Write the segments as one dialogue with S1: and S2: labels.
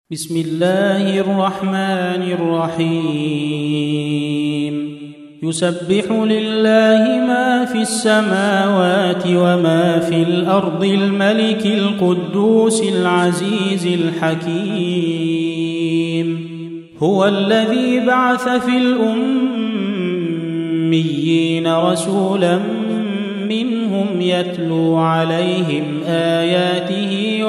S1: بسم الله الرحمن الرحيم يسبح لله ما في السماوات وما في الأرض الملك القدوس العزيز الحكيم هو الذي بعث في الأميين رسولا منهم يتلو عليهم آياته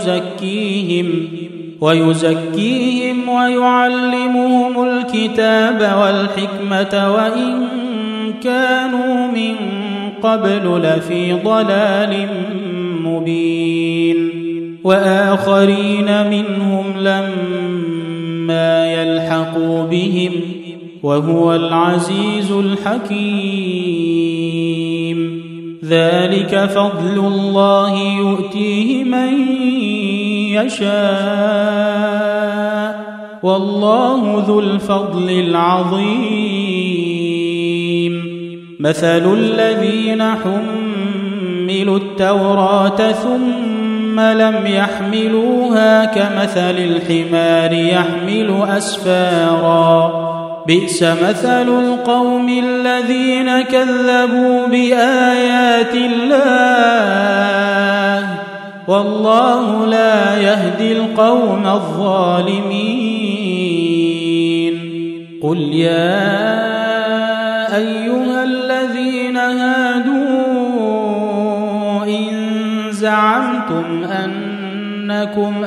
S1: ويزكيهم ويعلمهم الكتاب والحكمة وإن كانوا من قبل لفي ضلال مبين وآخرين منهم لما يلحقوا بهم وهو العزيز الحكيم ذلك فضل الله يؤتيه من يشاء والله ذو الفضل العظيم مثل الذين حملوا التوراة ثم لم يحملوها كمثل الحمار يحمل أسفارا بئس مثل القوم الذين كذبوا بآيات الله والله لا يهدي القوم الظالمين قل يا أيها الذين هادوا إن زعمتم أنكم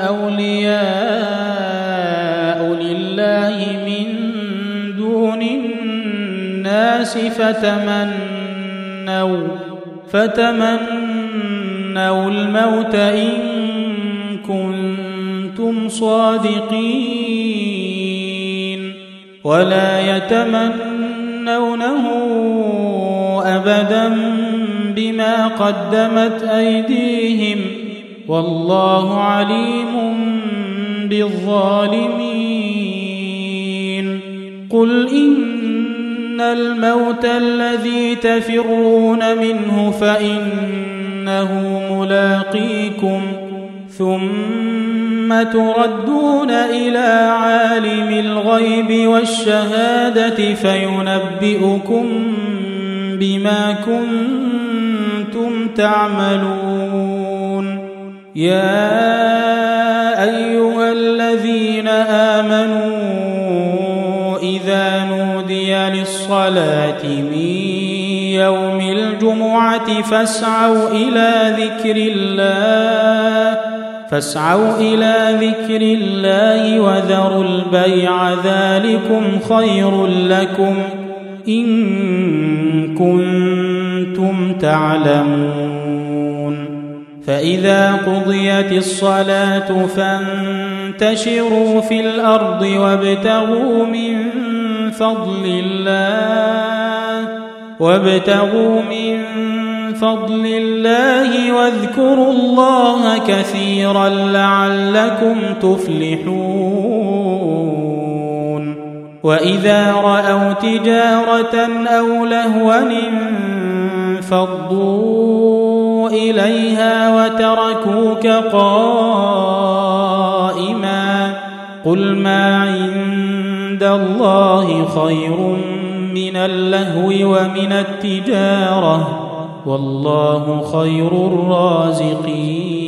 S1: أولياء لله من دون الناس فتمنوا الموت إن كنتم صادقين ولا يتمنونه أبدا بما قدمت أيديهم والله عليم بالظالمين قل إن الموت الذي تفرون منه فإنه ملاقيكم ثم تردون إلى عالم الغيب والشهادة فينبئكم بما كنتم تعملون يا أيها الذين آمنوا إذا نودي للصلاة من يوم الجمعة فاسعوا إلى ذكر الله وذروا البيع ذلكم خير لكم إن كنتم تعلمون فإذا قضيت الصلاة فانتشروا في الأرض وابتغوا من فضل الله واذكروا الله كثيرا لعلكم تفلحون وإذا رأوا تجارة أو لهوا انفضوا إليها وتركوك قائما قل ما عند الله خير من اللهو ومن التجارة والله خير الرازقين